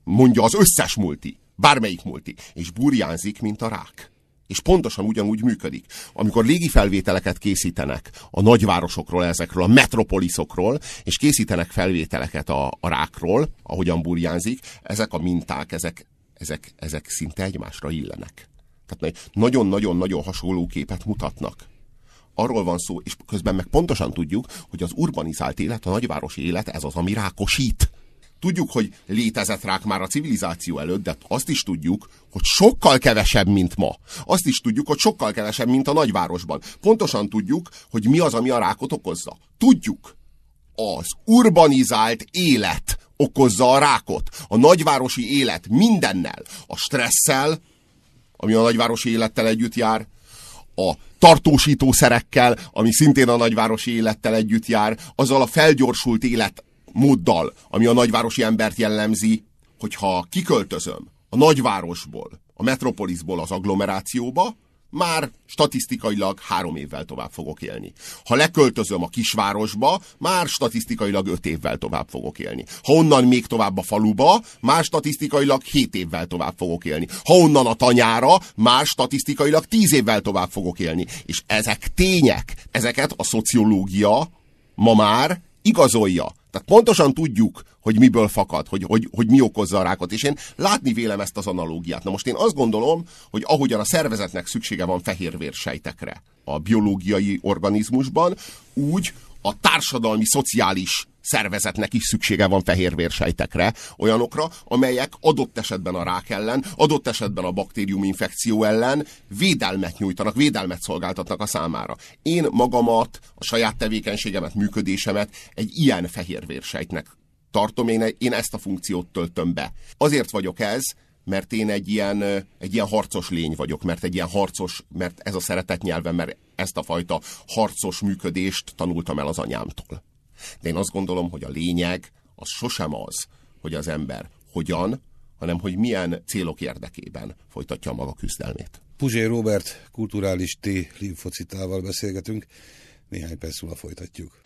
mondja az összes multi, bármelyik multi, és burjánzik, mint a rák. És pontosan ugyanúgy működik. Amikor légifelvételeket készítenek a nagyvárosokról, ezekről a metropoliszokról, és készítenek felvételeket a, a rákról, ahogyan burjánzik, ezek a minták, ezek, ezek, ezek szinte egymásra illenek. Tehát nagyon-nagyon-nagyon hasonló képet mutatnak. Arról van szó, és közben meg pontosan tudjuk, hogy az urbanizált élet, a nagyvárosi élet, ez az, ami rákosít. Tudjuk, hogy létezett rák már a civilizáció előtt, de azt is tudjuk, hogy sokkal kevesebb, mint ma. Azt is tudjuk, hogy sokkal kevesebb, mint a nagyvárosban. Pontosan tudjuk, hogy mi az, ami a rákot okozza. Tudjuk. Az urbanizált élet okozza a rákot. A nagyvárosi élet mindennel. A stresszel, ami a nagyvárosi élettel együtt jár, a tartósítószerekkel, ami szintén a nagyvárosi élettel együtt jár, azzal a felgyorsult életmóddal, ami a nagyvárosi embert jellemzi, hogyha kiköltözöm a nagyvárosból, a metropoliszból az agglomerációba, már statisztikailag három évvel tovább fogok élni. Ha leköltözöm a kisvárosba, már statisztikailag öt évvel tovább fogok élni. Ha onnan még tovább a faluba, már statisztikailag hét évvel tovább fogok élni. Ha onnan a tanyára, már statisztikailag tíz évvel tovább fogok élni. És ezek tények. Ezeket a szociológia ma már igazolja. Tehát pontosan tudjuk, hogy miből fakad, hogy, hogy, hogy mi okozza a rákot. És én látni vélem ezt az analógiát. Na most én azt gondolom, hogy ahogyan a szervezetnek szüksége van fehérvérsejtekre a biológiai organizmusban, úgy a társadalmi, szociális szervezetnek is szüksége van fehérvérsejtekre, olyanokra, amelyek adott esetben a rák ellen, adott esetben a baktériuminfekció ellen védelmet nyújtanak, védelmet szolgáltatnak a számára. Én magamat, a saját tevékenységemet, működésemet egy ilyen fehérvérsejtnek tartom, én, én ezt a funkciót töltöm be. Azért vagyok ez, mert én egy ilyen, egy ilyen harcos lény vagyok, mert egy ilyen harcos, mert ez a szeretetnyelvem, mert ezt a fajta harcos működést tanultam el az anyámtól. De én azt gondolom, hogy a lényeg az sosem az, hogy az ember hogyan, hanem hogy milyen célok érdekében folytatja a maga küzdelmét. Puzsér Róbert kulturális T-limfocitával beszélgetünk, néhány perc múlva folytatjuk.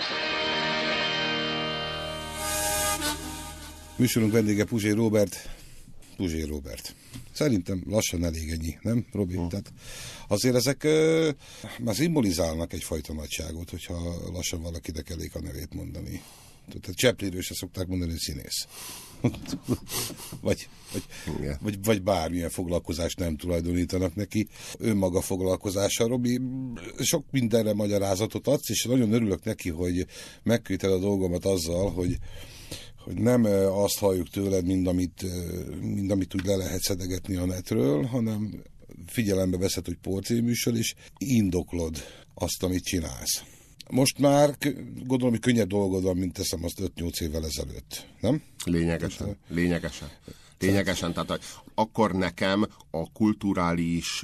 Műsorunk vendége Puzsér Róbert. Puzsér Róbert. Szerintem lassan elég ennyi, nem, Robi? Hmm. Tehát azért ezek uh, már szimbolizálnak egyfajta nagyságot, hogyha lassan valakinek elég a nevét mondani. Tehát Chaplinről se szokták mondani, hogy színész. vagy, vagy, vagy, vagy bármilyen foglalkozást nem tulajdonítanak neki. Önmaga foglalkozása, Robi, sok mindenre magyarázatot adsz, és nagyon örülök neki, hogy megküldted a dolgomat azzal, hogy hogy nem azt halljuk tőled, mind amit, mind amit úgy le lehet szedegetni a netről, hanem figyelembe veszed, hogy portréműsor, és indoklod azt, amit csinálsz. Most már gondolom, hogy könnyebb dolgod van, mint teszem azt öt-nyolc évvel ezelőtt, nem? Lényegesen, lényegesen. Lényegesen, tehát akkor nekem a kulturális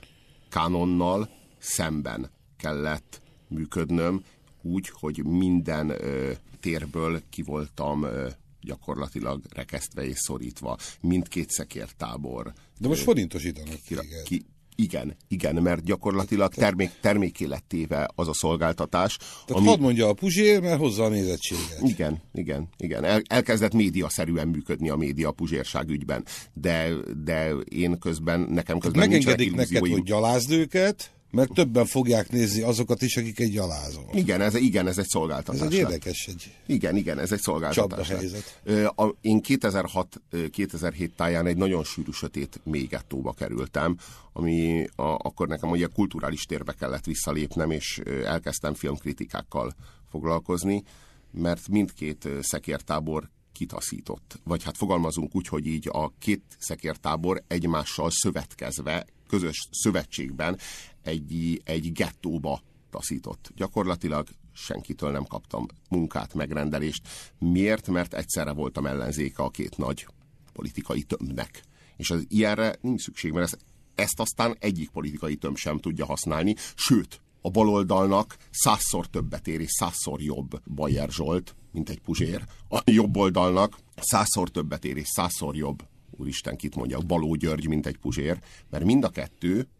kánonnal szemben kellett működnöm, úgy, hogy minden ö, térből ki voltam ö, gyakorlatilag rekesztve és szorítva. Mindkét szekértábor. De most forintosítanak ki, ki, Igen, igen, mert gyakorlatilag termék, terméké lett téve az a szolgáltatás. Tehát ami... hadd mondja a Puzsér, mert hozza a nézettséget. Igen, igen, igen. El, elkezdett médiaszerűen működni a média a puzsérság ügyben, de, de én közben, nekem közben megengedik neked, hogy gyalázd őket, mert többen fogják nézni azokat is, akik egy gyalázol. Igen, ez, igen, ez egy szolgáltatás. Ez egy érdekes. Egy igen, igen, ez egy szolgáltatás. Csapdahelyzet. Én kétezer-hat kétezer-hét táján egy nagyon sűrű sötét mély gettóba kerültem, ami a, akkor nekem ugye kulturális térbe kellett visszalépnem, és elkezdtem filmkritikákkal foglalkozni, mert mindkét szekértábor kitaszított. Vagy hát fogalmazunk úgy, hogy így a két szekértábor egymással szövetkezve, közös szövetségben egy, egy gettóba taszított. Gyakorlatilag senkitől nem kaptam munkát, megrendelést. Miért? Mert egyszerre voltam ellenzéke a két nagy politikai tömbnek. És az ilyenre nincs szükség, mert ezt, ezt aztán egyik politikai tömb sem tudja használni, sőt, a baloldalnak százszor többet ér és százszor jobb Bajer Zsolt, mint egy Puzsér. A jobb oldalnak százszor többet ér és százszor jobb, úristen, kit mondjak, Baló György, mint egy Puzsér, mert mind a kettő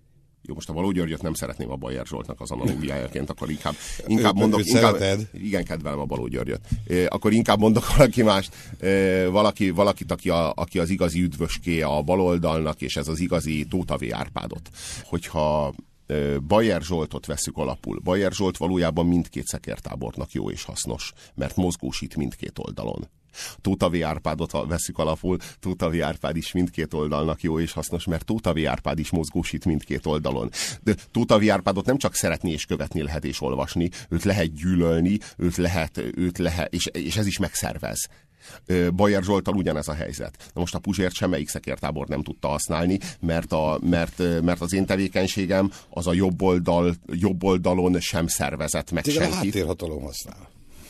jó, most a Való Györgyöt nem szeretném a Bajer Zsoltnak az analógiájaként, akkor inkább, inkább ő, mondok... Ő inkább, igen, kedvelem a Való Györgyöt. E, akkor inkább mondok valaki mást, e, valaki, valakit, aki, a, aki az igazi üdvöské a baloldalnak, és ez az igazi Tóth V. Árpádot. Hogyha e, Bajer Zsoltot veszük alapul, Bajer Zsolt valójában mindkét szekértábornak jó és hasznos, mert mozgósít mindkét oldalon. Tóth V. Árpádot veszük alapul, Tóth V. Árpád is mindkét oldalnak jó és hasznos, mert Tóth V. Árpád is mozgósít mindkét oldalon. De Tóth V. Árpádot nem csak szeretni és követni lehet és olvasni, őt lehet gyűlölni, őt lehet, őt lehet és, és ez is megszervez. Bajer Zsolttal ugyanez a helyzet. Na most a Puzsért semmelyik szekértábor nem tudta használni, mert, a, mert, mert az én tevékenységem az a jobb, oldal, jobb oldalon sem szervezett meg senkit. senkit. A háttérhatalom használ.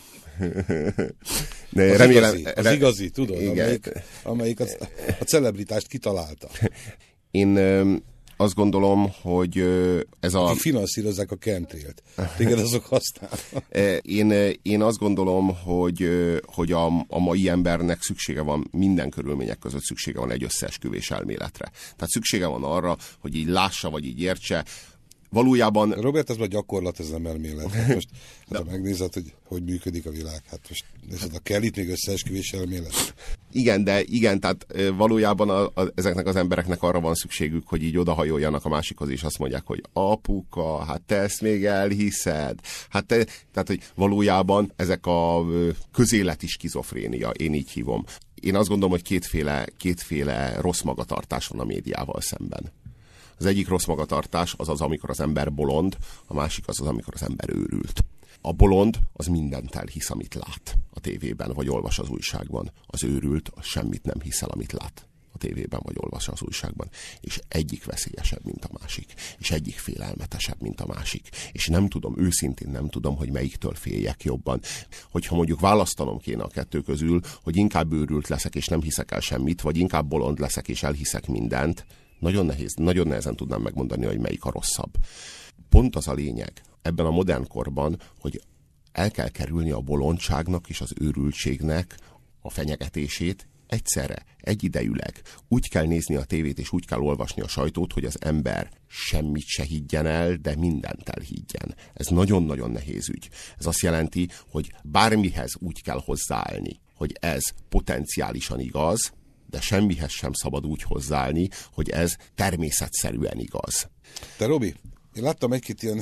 De az, remélem, igazi, az igazi, tudod, igen. amelyik, amelyik a, a celebritást kitalálta. Én ö, azt gondolom, hogy ö, ez a... Akik finanszírozzák a chemtrailt. Téged azok használnak. Én, én azt gondolom, hogy, hogy a, a mai embernek szüksége van, minden körülmények között szüksége van egy összeesküvés elméletre. Tehát szüksége van arra, hogy így lássa, vagy így értse. Valójában... Robert, ez már gyakorlat, ez nem elmélet. Hát most, hát ha megnézed, hogy hogy működik a világ, hát most nézd, kell itt még összeesküvés elmélet. Igen, de igen, tehát valójában a, a, ezeknek az embereknek arra van szükségük, hogy így odahajoljanak a másikhoz, és azt mondják, hogy apuka, hát te ezt még elhiszed. Hát te, tehát, hogy valójában ezek a közéleti skizofrénia, én így hívom. Én azt gondolom, hogy kétféle, kétféle rossz magatartás van a médiával szemben. Az egyik rossz magatartás az az, amikor az ember bolond, a másik az az, amikor az ember őrült. A bolond az mindent elhisz, amit lát a tévében, vagy olvas az újságban. Az őrült az semmit nem hiszel, amit lát a tévében, vagy olvas az újságban. És egyik veszélyesebb, mint a másik. És egyik félelmetesebb, mint a másik. És nem tudom, őszintén nem tudom, hogy melyiktől féljek jobban. Hogyha mondjuk választanom kéne a kettő közül, hogy inkább őrült leszek, és nem hiszek el semmit, vagy inkább bolond leszek, és elhiszek mindent, Nagyon nehéz, nagyon nehezen tudnám megmondani, hogy melyik a rosszabb. Pont az a lényeg ebben a modern korban, hogy el kell kerülni a bolondságnak és az őrültségnek a fenyegetését egyszerre, egyidejűleg. Úgy kell nézni a tévét és úgy kell olvasni a sajtót, hogy az ember semmit se higgyen el, de mindent elhiggyen. Ez nagyon-nagyon nehéz ügy. Ez azt jelenti, hogy bármihez úgy kell hozzáállni, hogy ez potenciálisan igaz, de semmihez sem szabad úgy hozzáállni, hogy ez természetszerűen igaz. Te, Robi, én láttam egy-két ilyen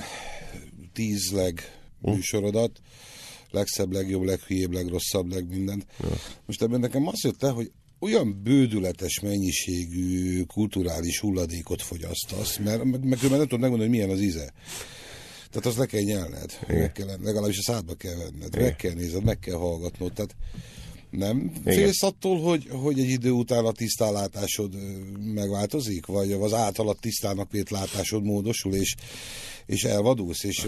tízleg műsorodat, legszebb, legjobb, leghülyébb, legrosszabb, legmindent. Ja. Most ebben nekem azt jött le, hogy olyan bődületes mennyiségű kulturális hulladékot fogyasztasz, mert meg, meg nem tudod megmondani, hogy milyen az íze. Tehát azt le kell nyelned, meg kell, legalábbis a szádba kell venned, meg kell nézned, meg kell hallgatnod. Tehát nem félsz attól, hogy, hogy egy idő után a tisztánlátásod megváltozik? Vagy az általad tisztának vét látásod módosul, és, és elvadulsz, és,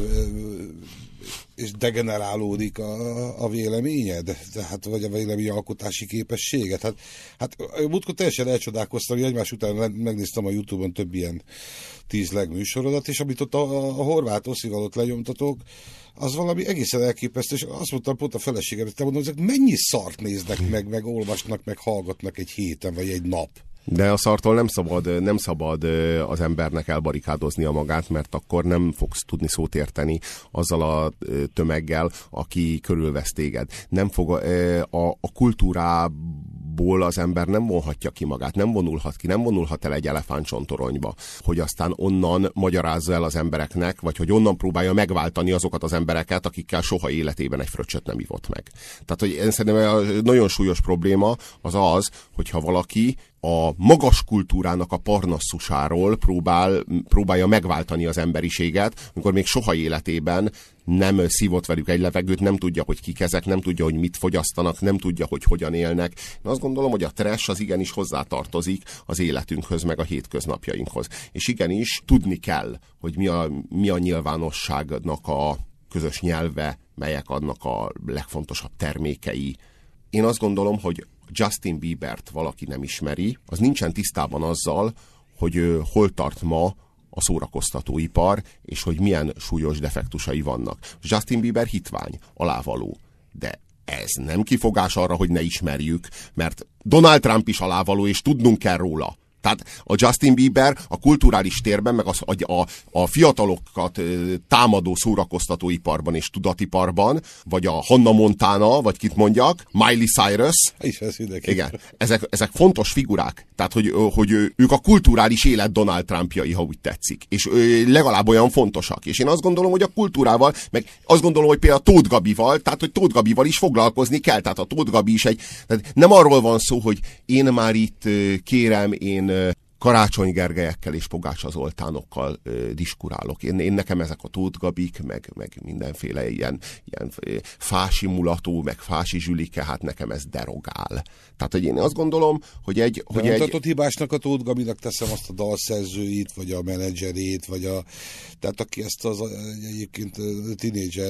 és degenerálódik a, a véleményed? Tehát, vagy a véleményalkotási képességed? Hát, hát múltkor teljesen elcsodálkoztam, hogy egymás után megnéztem a YouTube-on több ilyen tízleg műsorodat, és amit ott a, a horvát oszivalot lenyomtatok, az valami egészen elképesztő, és azt mondtam pont a feleségem, hogy te mondom, ezek mennyi szart néznek meg, meg olvasnak, meg hallgatnak egy héten, vagy egy nap. De a szartól nem szabad, nem szabad az embernek elbarikádoznia magát, mert akkor nem fogsz tudni szót érteni azzal a tömeggel, aki körülvesz téged. Nem fog a, a kultúrából az ember nem vonhatja ki magát, nem vonulhat ki, nem vonulhat el egy elefántcsontoronyba, hogy aztán onnan magyarázza el az embereknek, vagy hogy onnan próbálja megváltani azokat az embereket, akikkel soha életében egy fröccsöt nem ivott meg. Tehát, hogy én szerintem a nagyon súlyos probléma az az, hogyha valaki a magas kultúrának a parnasszusáról próbál, próbálja megváltani az emberiséget, amikor még soha életében nem szívott velük egy levegőt, nem tudja, hogy kik ezek, nem tudja, hogy mit fogyasztanak, nem tudja, hogy hogyan élnek. Én azt gondolom, hogy a trash az igenis hozzátartozik az életünkhöz, meg a hétköznapjainkhoz. És igenis tudni kell, hogy mi a, mi a nyilvánosságnak a közös nyelve, melyek annak a legfontosabb termékei. Én azt gondolom, hogy Justin Biebert valaki nem ismeri, az nincsen tisztában azzal, hogy hol tart ma a szórakoztatóipar, és hogy milyen súlyos defektusai vannak. Justin Bieber hitvány, alávaló, de ez nem kifogás arra, hogy ne ismerjük, mert Donald Trump is alávaló, és tudnunk kell róla. Tehát a Justin Bieber a kulturális térben, meg a, a, a fiatalokat támadó szórakoztatóiparban és tudatiparban, vagy a Hannah Montana, vagy kit mondjak, Miley Cyrus. Igen, ezek, ezek fontos figurák. Tehát, hogy, hogy ők a kulturális élet Donald Trumpjai, ha úgy tetszik. És legalább olyan fontosak. És én azt gondolom, hogy a kultúrával, meg azt gondolom, hogy például Tóth Gabival, tehát, hogy Tóth Gabival is foglalkozni kell. Tehát a Tóth Gabi is egy... Tehát nem arról van szó, hogy én már itt kérem, én Karácsony Gergelyekkel és Pogácsa Zoltánokkal ö, diskurálok. Én, én nekem ezek a Tóth Gabik, meg, meg mindenféle ilyen, ilyen Fási Mulató, meg Fási Zsülike, hát nekem ez derogál. Tehát, hogy én azt gondolom, hogy egy... De hogy nem egy... tartott hibásnak a Tóth Gabinak teszem azt a dalszerzőit, vagy a menedzserét, vagy a... Tehát aki ezt az egyébként tínédzser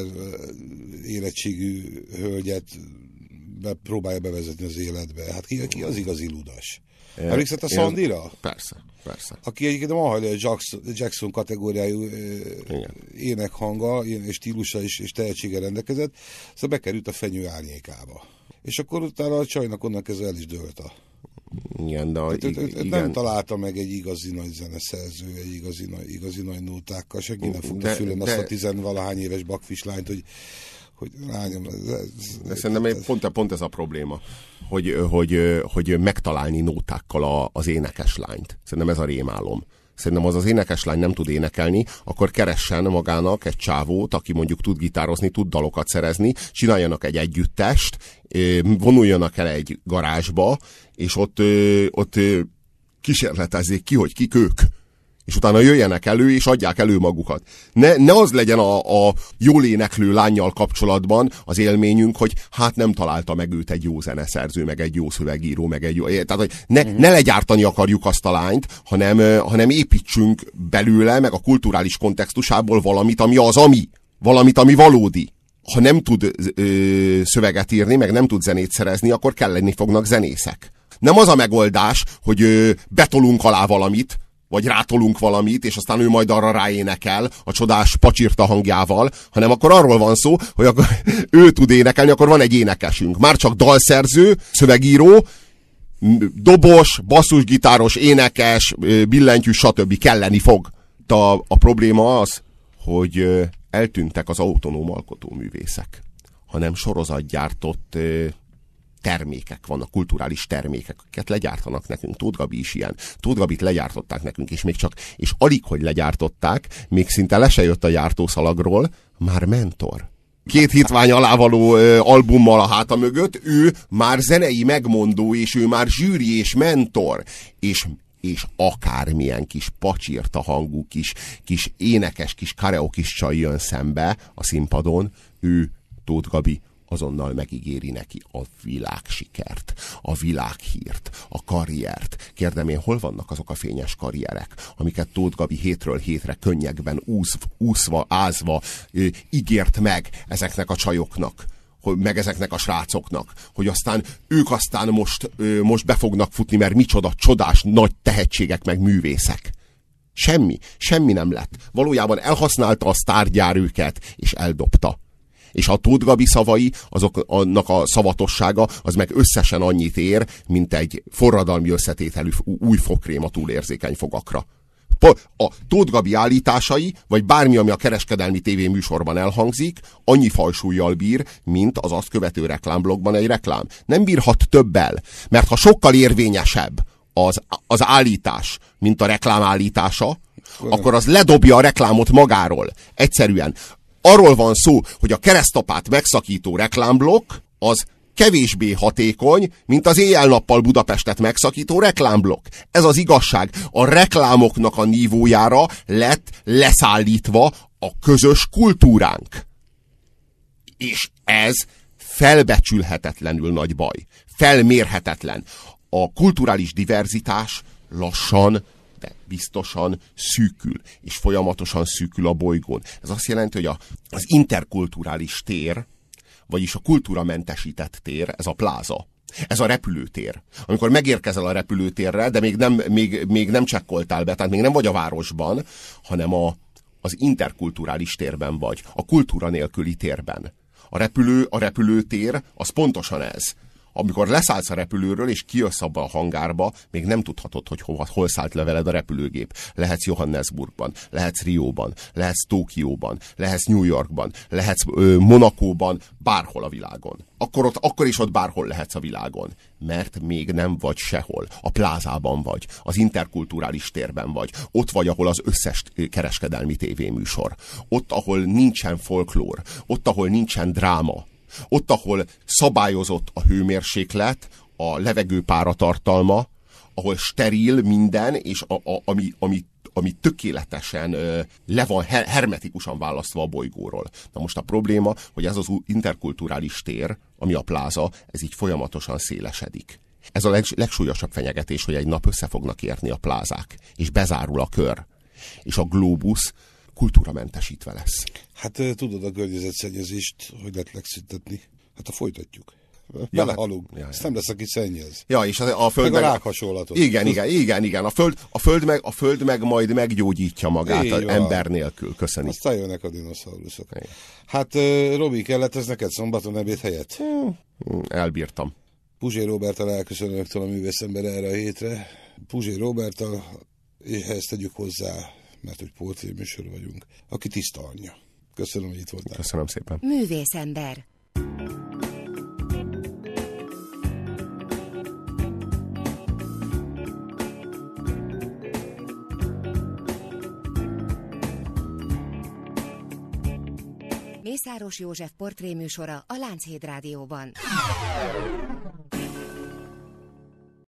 érettségű hölgyet be, próbálja bevezetni az életbe. Hát ki, ki az igazi ludas? Emlékszett a Szandira? Persze, persze. Aki egyébként nem hallja a Jackson, Jackson kategóriájú Igen. énekhanga és stílusa és, és tehetséggel rendelkezett, aztán bekerült a fenyő árnyékába. És akkor utána a csajnak onnan kezdve el is dőlt a... Igen, de... Tehát, ig- igen. Nem találta meg egy igazi nagy zeneszerző, egy igazi, igazi nagy nótákkal, senki nem fogta fülön azt a tizenvalahány éves bakfislányt, hogy hogy lányom, ez, ez, szerintem ez, pont, pont ez a probléma, hogy, hogy, hogy megtalálni nótákkal a, az énekes lányt. Szerintem ez a rémálom. Szerintem az az énekeslány nem tud énekelni, akkor keressen magának egy csávót, aki mondjuk tud gitározni, tud dalokat szerezni, csináljanak egy együttest, vonuljanak el egy garázsba, és ott, ott kísérletezzék ki, hogy kik ők. És utána jöjjenek elő, és adják elő magukat. Ne, ne az legyen a, a jól éneklő lánnyal kapcsolatban az élményünk, hogy hát nem találta meg őt egy jó zeneszerző, meg egy jó szövegíró, meg egy jó... Tehát, hogy ne, uh-huh. ne legyártani akarjuk azt a lányt, hanem, hanem építsünk belőle, meg a kulturális kontextusából valamit, ami az ami. Valamit, ami valódi. Ha nem tud ö, szöveget írni, meg nem tud zenét szerezni, akkor kelleni fognak zenészek. Nem az a megoldás, hogy ö, betolunk alá valamit, vagy rátolunk valamit, és aztán ő majd arra ráénekel a csodás pacsirta hangjával, hanem akkor arról van szó, hogy akkor ő tud énekelni, akkor van egy énekesünk. Már csak dalszerző, szövegíró, dobos, basszusgitáros, énekes, billentyű, stb. Kelleni fog. De a, a probléma az, hogy eltűntek az autonóm alkotóművészek, hanem sorozatgyártott termékek vannak, kulturális termékek, akiket legyártanak nekünk. Tóth Gabi is ilyen. Tóth Gabit legyártották nekünk, és még csak, és alig, hogy legyártották, még szinte le se jött a gyártószalagról, már mentor. Két hitvány alávaló ö, albummal a háta mögött, ő már zenei megmondó, és ő már zsűri és mentor. És, és akármilyen kis pacsirta hangú, kis, kis énekes, kis karaokis csaj jön szembe a színpadon, ő, Tóth Gabi, azonnal megígéri neki a világsikert, a világhírt, a karriert. Kérdem én, hol vannak azok a fényes karrierek, amiket Tóth Gabi hétről hétre könnyekben úsz, úszva, ázva ö, ígért meg ezeknek a csajoknak, hogy, meg ezeknek a srácoknak, hogy aztán ők aztán most, ö, most be fognak futni, mert micsoda csodás nagy tehetségek meg művészek. Semmi, semmi nem lett. Valójában elhasználta a sztárgyár őket, és eldobta. És a Tóth Gabi szavai, azok, annak a szavatossága, az meg összesen annyit ér, mint egy forradalmi összetételű új fogkrém a túlérzékeny fogakra. A Tóth Gabi állításai, vagy bármi, ami a kereskedelmi tévéműsorban elhangzik, annyi fajsúllyal bír, mint az azt követő reklámblogban egy reklám. Nem bírhat többel, mert ha sokkal érvényesebb az, az állítás, mint a reklám állítása, akkor az ledobja a reklámot magáról. Egyszerűen. Arról van szó, hogy a keresztapát megszakító reklámblokk az kevésbé hatékony, mint az éjjel-nappal Budapestet megszakító reklámblokk. Ez az igazság. A reklámoknak a nívójára lett leszállítva a közös kultúránk. És ez felbecsülhetetlenül nagy baj. Felmérhetetlen. A kulturális diverzitás lassan, de biztosan szűkül, és folyamatosan szűkül a bolygón. Ez azt jelenti, hogy a, az interkulturális tér, vagyis a kultúramentesített tér, ez a pláza, ez a repülőtér. Amikor megérkezel a repülőtérre, de még nem, még, még nem csekkoltál be, tehát még nem vagy a városban, hanem a, az interkulturális térben vagy, a kultúra nélküli térben. A repülő, a repülőtér, az pontosan ez. Amikor leszállsz a repülőről, és kijössz abba a hangárba, még nem tudhatod, hogy hova, hol szállt le veled a repülőgép. Lehetsz Johannesburgban, lehetsz Rióban, lehetsz Tokióban, lehetsz New Yorkban, lehetsz ö, Monakóban, bárhol a világon. Akkor, ott, akkor is ott bárhol lehetsz a világon. Mert még nem vagy sehol. A plázában vagy, az interkulturális térben vagy. Ott vagy, ahol az összes kereskedelmi tévéműsor. Ott, ahol nincsen folklór. Ott, ahol nincsen dráma. Ott, ahol szabályozott a hőmérséklet, a levegő páratartalma, ahol steril minden, és a, a, ami, ami, ami tökéletesen ö, le van her, hermetikusan választva a bolygóról. Na most a probléma, hogy ez az interkulturális tér, ami a pláza, ez így folyamatosan szélesedik. Ez a leg, legsúlyosabb fenyegetés, hogy egy nap össze fognak érni a plázák, és bezárul a kör, és a glóbusz kultúramentesítve lesz. Hát tudod a környezetszennyezést, hogy lehet megszüntetni? Hát ha folytatjuk. Belehalunk. Ja, ezt nem lesz, aki szennyez. Ja, és a, a föld meg meg... a rák hasonlatot. Igen, igen, igen, igen. A föld, a föld, meg, a föld meg majd meggyógyítja magát az ember nélkül. Köszönjük. Aztán jönnek a dinoszauruszok. Igen. Hát, Robi, kellett ez neked szombaton ebéd helyett? Elbírtam. Puzsé Roberttal elköszönöm önöktől a művészember erre a hétre. Puzsé Roberttal, és ehhez tegyük hozzá, mert hogy portréműsor vagyunk, aki tiszta anyja. Köszönöm, hogy itt voltál. Köszönöm szépen. Művészember. Mészáros József portréműsora a Lánchíd Rádióban.